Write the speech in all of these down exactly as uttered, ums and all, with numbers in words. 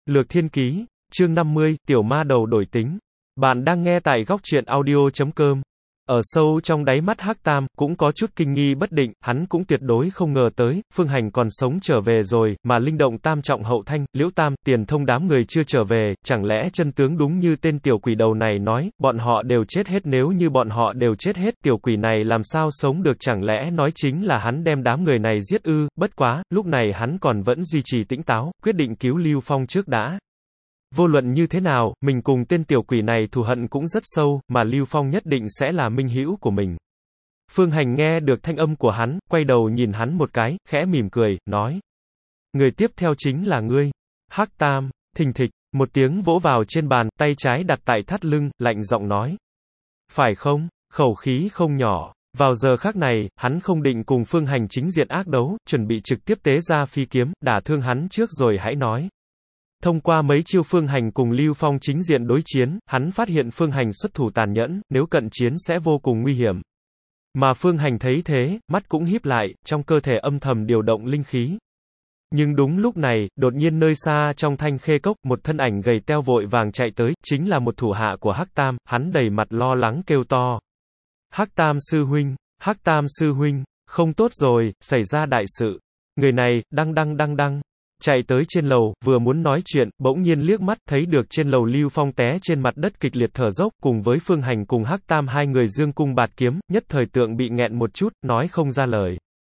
Lược Thiên Ký, chương năm mươi, Tiểu Ma Đầu đổi tính. Bạn đang nghe tại góc truyện audio chấm com. Ở sâu trong đáy mắt Hắc Tam, cũng có chút kinh nghi bất định, hắn cũng tuyệt đối không ngờ tới, Phương Hành còn sống trở về rồi, mà linh động tam trọng hậu thanh, Liễu Tam, Tiền Thông đám người chưa trở về, chẳng lẽ chân tướng đúng như tên tiểu quỷ đầu này nói, bọn họ đều chết hết, nếu như bọn họ đều chết hết, tiểu quỷ này làm sao sống được, chẳng lẽ nói chính là hắn đem đám người này giết ư, bất quá, lúc này hắn còn vẫn duy trì tỉnh táo, quyết định cứu Lưu Phong trước đã. Vô luận như thế nào, mình cùng tên tiểu quỷ này thù hận cũng rất sâu, mà Lưu Phong nhất định sẽ là minh hữu của mình. Phương Hành nghe được thanh âm của hắn, quay đầu nhìn hắn một cái, khẽ mỉm cười, nói. Người tiếp theo chính là ngươi. Hắc Tam, thình thịch, một tiếng vỗ vào trên bàn, tay trái đặt tại thắt lưng, lạnh giọng nói. Phải không, khẩu khí không nhỏ. Vào giờ khắc này, hắn không định cùng Phương Hành chính diện ác đấu, chuẩn bị trực tiếp tế ra phi kiếm, đả thương hắn trước rồi hãy nói. Thông qua mấy chiêu Phương Hành cùng Lưu Phong chính diện đối chiến, hắn phát hiện Phương Hành xuất thủ tàn nhẫn, nếu cận chiến sẽ vô cùng nguy hiểm. Mà Phương Hành thấy thế, mắt cũng híp lại, trong cơ thể âm thầm điều động linh khí. Nhưng đúng lúc này, đột nhiên nơi xa trong thanh khê cốc, một thân ảnh gầy teo vội vàng chạy tới, chính là một thủ hạ của Hắc Tam, hắn đầy mặt lo lắng kêu to. Hắc Tam sư huynh, Hắc Tam sư huynh, không tốt rồi, xảy ra đại sự. Người này, đăng đăng đăng đăng. Chạy tới trên lầu, vừa muốn nói chuyện, bỗng nhiên liếc mắt, thấy được trên lầu Lưu Phong té trên mặt đất kịch liệt thở dốc, cùng với Phương Hành cùng Hắc Tam hai người dương cung bạt kiếm, nhất thời tượng bị nghẹn một chút, nói không ra lời.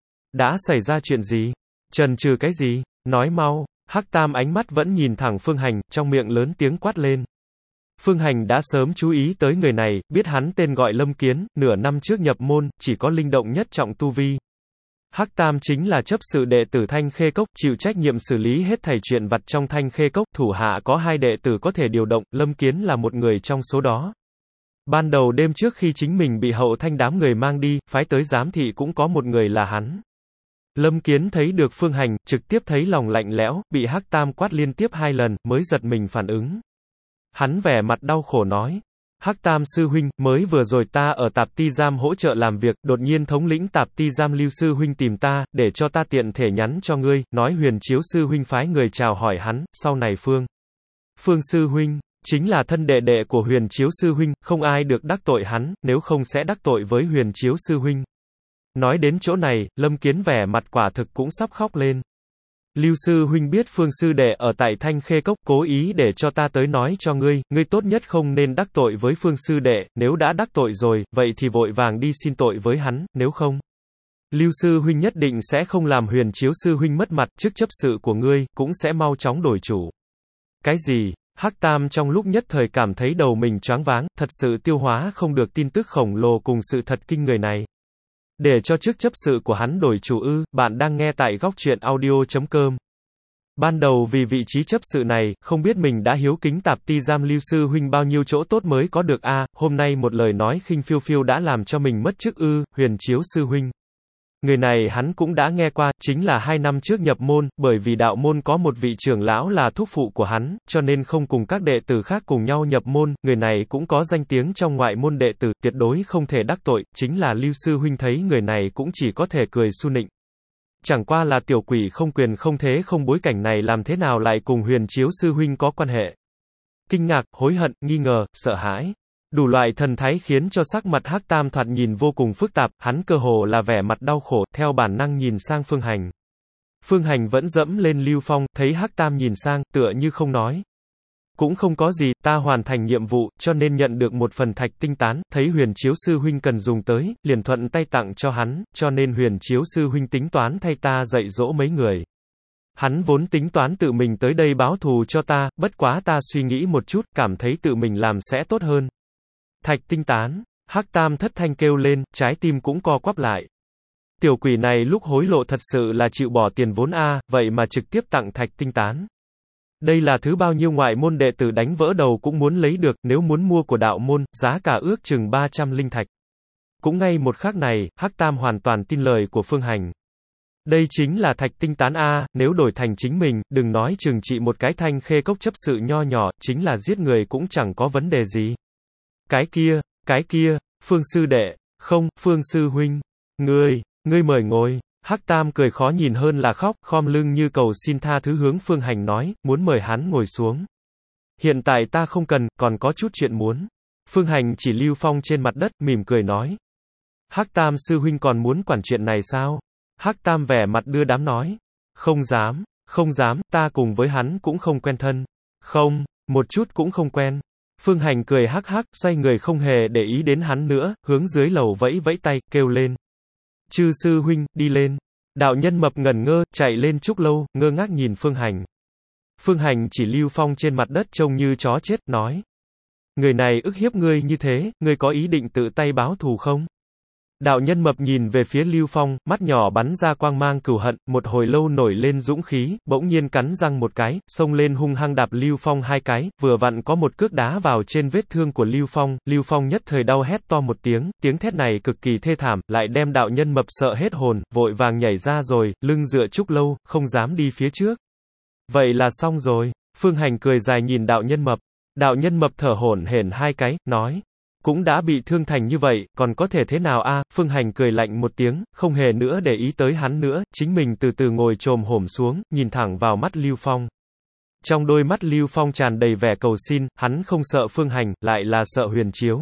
Đã xảy ra chuyện gì? Chần chừ cái gì? Nói mau. Hắc Tam ánh mắt vẫn nhìn thẳng Phương Hành, trong miệng lớn tiếng quát lên. Phương Hành đã sớm chú ý tới người này, biết hắn tên gọi Lâm Kiến, nửa năm trước nhập môn, chỉ có linh động nhất trọng tu vi. Hắc Tam chính là chấp sự đệ tử Thanh Khê Cốc, chịu trách nhiệm xử lý hết thảy chuyện vặt trong Thanh Khê Cốc, thủ hạ có hai đệ tử có thể điều động, Lâm Kiến là một người trong số đó. Ban đầu đêm trước khi chính mình bị hậu thanh đám người mang đi, phái tới giám thị cũng có một người là hắn. Lâm Kiến thấy được Phương Hành, trực tiếp thấy lòng lạnh lẽo, bị Hắc Tam quát liên tiếp hai lần, mới giật mình phản ứng. Hắn vẻ mặt đau khổ nói. Hắc Tam sư huynh, mới vừa rồi ta ở tạp ti giam hỗ trợ làm việc, đột nhiên thống lĩnh tạp ti giam Lưu sư huynh tìm ta, để cho ta tiện thể nhắn cho ngươi, nói Huyền Chiếu sư huynh phái người chào hỏi hắn, sau này Phương. Phương sư huynh, chính là thân đệ đệ của Huyền Chiếu sư huynh, không ai được đắc tội hắn, nếu không sẽ đắc tội với Huyền Chiếu sư huynh. Nói đến chỗ này, Lâm Kiến vẻ mặt quả thực cũng sắp khóc lên. Lưu sư huynh biết Phương sư đệ ở tại Thanh Khê Cốc, cố ý để cho ta tới nói cho ngươi, ngươi tốt nhất không nên đắc tội với Phương sư đệ, nếu đã đắc tội rồi, vậy thì vội vàng đi xin tội với hắn, nếu không. Lưu sư huynh nhất định sẽ không làm Huyền Chiếu sư huynh mất mặt, chức chấp sự của ngươi, cũng sẽ mau chóng đổi chủ. Cái gì? Hắc Tam trong lúc nhất thời cảm thấy đầu mình choáng váng, thật sự tiêu hóa không được tin tức khổng lồ cùng sự thật kinh người này. Để cho chức chấp sự của hắn đổi chủ ư, bạn đang nghe tại góc truyện audio chấm com. Ban đầu vì vị trí chấp sự này, không biết mình đã hiếu kính tạp ti giam Lưu sư huynh bao nhiêu chỗ tốt mới có được a, à, hôm nay một lời nói khinh phiêu phiêu đã làm cho mình mất chức ư, Huyền Chiếu sư huynh. Người này hắn cũng đã nghe qua, chính là hai năm trước nhập môn, bởi vì đạo môn có một vị trưởng lão là thúc phụ của hắn, cho nên không cùng các đệ tử khác cùng nhau nhập môn, người này cũng có danh tiếng trong ngoại môn đệ tử, tuyệt đối không thể đắc tội, chính là Lưu sư huynh thấy người này cũng chỉ có thể cười su nịnh. Chẳng qua là tiểu quỷ không quyền không thế không bối cảnh này làm thế nào lại cùng Huyền Chiếu sư huynh có quan hệ. Kinh ngạc, hối hận, nghi ngờ, sợ hãi. Đủ loại thần thái khiến cho sắc mặt Hắc Tam thoạt nhìn vô cùng phức tạp, hắn cơ hồ là vẻ mặt đau khổ, theo bản năng nhìn sang Phương Hành. Phương Hành vẫn dẫm lên Lưu Phong, thấy Hắc Tam nhìn sang, tựa như không nói. Cũng không có gì, ta hoàn thành nhiệm vụ, cho nên nhận được một phần thạch tinh tán, thấy Huyền Chiếu sư huynh cần dùng tới, liền thuận tay tặng cho hắn, cho nên Huyền Chiếu sư huynh tính toán thay ta dạy dỗ mấy người. Hắn vốn tính toán tự mình tới đây báo thù cho ta, bất quá ta suy nghĩ một chút, cảm thấy tự mình làm sẽ tốt hơn. Thạch tinh tán, Hắc Tam thất thanh kêu lên, trái tim cũng co quắp lại. Tiểu quỷ này lúc hối lộ thật sự là chịu bỏ tiền vốn a, vậy mà trực tiếp tặng thạch tinh tán. Đây là thứ bao nhiêu ngoại môn đệ tử đánh vỡ đầu cũng muốn lấy được, nếu muốn mua của đạo môn, giá cả ước chừng ba trăm linh thạch. Cũng ngay một khắc này, Hắc Tam hoàn toàn tin lời của Phương Hành. Đây chính là thạch tinh tán a, nếu đổi thành chính mình, đừng nói chừng trị một cái Thanh Khê Cốc chấp sự nho nhỏ, chính là giết người cũng chẳng có vấn đề gì. Cái kia, cái kia, Phương sư đệ, không, Phương sư huynh, ngươi, ngươi mời ngồi. Hắc Tam cười khó nhìn hơn là khóc, khom lưng như cầu xin tha thứ hướng Phương Hành nói, muốn mời hắn ngồi xuống. Hiện tại ta không cần, còn có chút chuyện muốn. Phương Hành chỉ Lưu Phong trên mặt đất, mỉm cười nói. Hắc Tam sư huynh còn muốn quản chuyện này sao? Hắc Tam vẻ mặt đưa đám nói. Không dám, không dám, ta cùng với hắn cũng không quen thân. Không, một chút cũng không quen. Phương Hành cười hắc hắc, xoay người không hề để ý đến hắn nữa, hướng dưới lầu vẫy vẫy tay, kêu lên. Chư sư huynh, đi lên. Đạo nhân mập ngẩn ngơ, chạy lên trúc lâu, ngơ ngác nhìn Phương Hành. Phương Hành chỉ Lưu Phong trên mặt đất trông như chó chết, nói. Người này ức hiếp ngươi như thế, ngươi có ý định tự tay báo thù không? Đạo nhân mập nhìn về phía Lưu Phong, mắt nhỏ bắn ra quang mang cừu hận, một hồi lâu nổi lên dũng khí, bỗng nhiên cắn răng một cái, xông lên hung hăng đạp Lưu Phong hai cái, vừa vặn có một cước đá vào trên vết thương của Lưu Phong, Lưu Phong nhất thời đau hét to một tiếng, tiếng thét này cực kỳ thê thảm, lại đem đạo nhân mập sợ hết hồn, vội vàng nhảy ra rồi, lưng dựa trúc lâu, không dám đi phía trước. Vậy là xong rồi. Phương Hành cười dài nhìn đạo nhân mập. Đạo nhân mập thở hổn hển hai cái, nói. Cũng đã bị thương thành như vậy, còn có thể thế nào a? Phương Hành cười lạnh một tiếng, không hề nữa để ý tới hắn nữa, chính mình từ từ ngồi chồm hổm xuống, nhìn thẳng vào mắt Lưu Phong. Trong đôi mắt Lưu Phong tràn đầy vẻ cầu xin, hắn không sợ Phương Hành, lại là sợ Huyền Chiếu.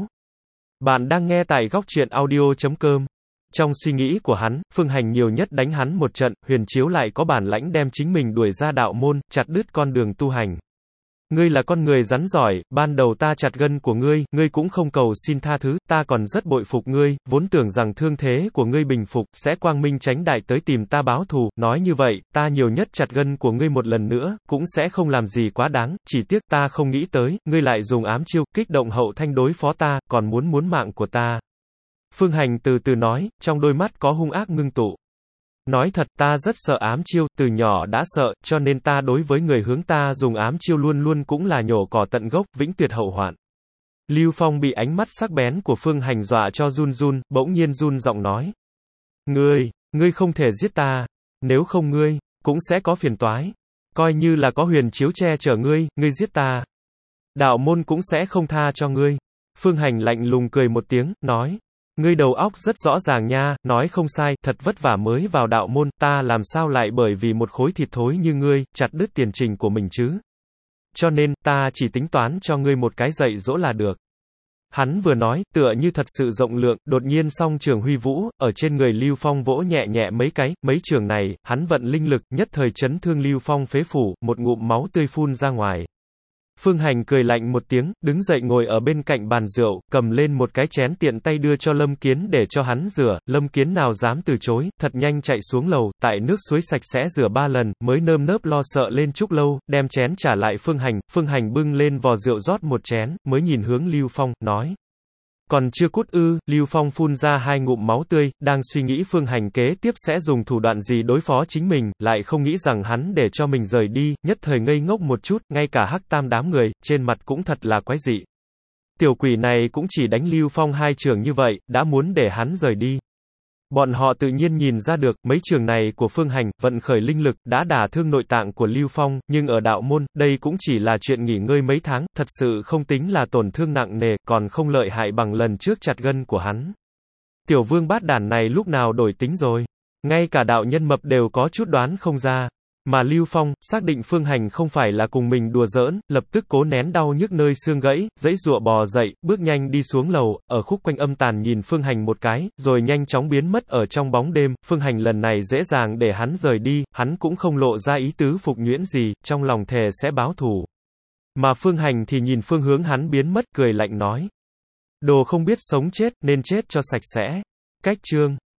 Bạn đang nghe tại góc truyện audio chấm com. Trong suy nghĩ của hắn, Phương Hành nhiều nhất đánh hắn một trận, Huyền Chiếu lại có bản lãnh đem chính mình đuổi ra đạo môn, chặt đứt con đường tu hành. Ngươi là con người rắn giỏi, ban đầu ta chặt gân của ngươi, ngươi cũng không cầu xin tha thứ, ta còn rất bội phục ngươi, vốn tưởng rằng thương thế của ngươi bình phục, sẽ quang minh chánh đại tới tìm ta báo thù, nói như vậy, ta nhiều nhất chặt gân của ngươi một lần nữa, cũng sẽ không làm gì quá đáng, chỉ tiếc ta không nghĩ tới, ngươi lại dùng ám chiêu, kích động Hậu Thanh đối phó ta, còn muốn muốn mạng của ta. Phương Hành từ từ nói, trong đôi mắt có hung ác ngưng tụ. Nói thật, ta rất sợ ám chiêu, từ nhỏ đã sợ, cho nên ta đối với người hướng ta dùng ám chiêu luôn luôn cũng là nhổ cỏ tận gốc, vĩnh tuyệt hậu hoạn. Lưu Phong bị ánh mắt sắc bén của Phương Hành dọa cho run run, bỗng nhiên run giọng nói. Ngươi, ngươi không thể giết ta, nếu không ngươi, cũng sẽ có phiền toái. Coi như là có Huyền Chiếu che chở ngươi, ngươi giết ta. Đạo môn cũng sẽ không tha cho ngươi. Phương Hành lạnh lùng cười một tiếng, nói. Ngươi đầu óc rất rõ ràng nha, nói không sai, thật vất vả mới vào đạo môn, ta làm sao lại bởi vì một khối thịt thối như ngươi, chặt đứt tiền trình của mình chứ. Cho nên, ta chỉ tính toán cho ngươi một cái dạy dỗ là được. Hắn vừa nói, tựa như thật sự rộng lượng, đột nhiên song trường huy vũ, ở trên người Lưu Phong vỗ nhẹ nhẹ mấy cái, mấy trường này, hắn vận linh lực, nhất thời chấn thương Lưu Phong phế phủ, một ngụm máu tươi phun ra ngoài. Phương Hành cười lạnh một tiếng, đứng dậy ngồi ở bên cạnh bàn rượu, cầm lên một cái chén tiện tay đưa cho Lâm Kiến để cho hắn rửa, Lâm Kiến nào dám từ chối, thật nhanh chạy xuống lầu, tại nước suối sạch sẽ rửa ba lần, mới nơm nớp lo sợ lên trúc lâu, đem chén trả lại Phương Hành, Phương Hành bưng lên vò rượu rót một chén, mới nhìn hướng Lưu Phong, nói. Còn chưa cút ư? Lưu Phong phun ra hai ngụm máu tươi, đang suy nghĩ Phương Hành kế tiếp sẽ dùng thủ đoạn gì đối phó chính mình, lại không nghĩ rằng hắn để cho mình rời đi, nhất thời ngây ngốc một chút, ngay cả Hắc Tam đám người, trên mặt cũng thật là quái dị. Tiểu quỷ này cũng chỉ đánh Lưu Phong hai trường như vậy, đã muốn để hắn rời đi. Bọn họ tự nhiên nhìn ra được, mấy trường này của Phương Hành, vận khởi linh lực, đã đả thương nội tạng của Lưu Phong, nhưng ở đạo môn, đây cũng chỉ là chuyện nghỉ ngơi mấy tháng, thật sự không tính là tổn thương nặng nề, còn không lợi hại bằng lần trước chặt gân của hắn. Tiểu vương bát đản này lúc nào đổi tính rồi? Ngay cả đạo nhân mập đều có chút đoán không ra. Mà Lưu Phong, xác định Phương Hành không phải là cùng mình đùa giỡn, lập tức cố nén đau nhức nơi xương gãy, giãy giụa bò dậy, bước nhanh đi xuống lầu, ở khúc quanh âm tàn nhìn Phương Hành một cái, rồi nhanh chóng biến mất ở trong bóng đêm. Phương Hành lần này dễ dàng để hắn rời đi, hắn cũng không lộ ra ý tứ phục nhuyễn gì, trong lòng thề sẽ báo thù. Mà Phương Hành thì nhìn phương hướng hắn biến mất, cười lạnh nói. Đồ không biết sống chết, nên chết cho sạch sẽ. Cách chương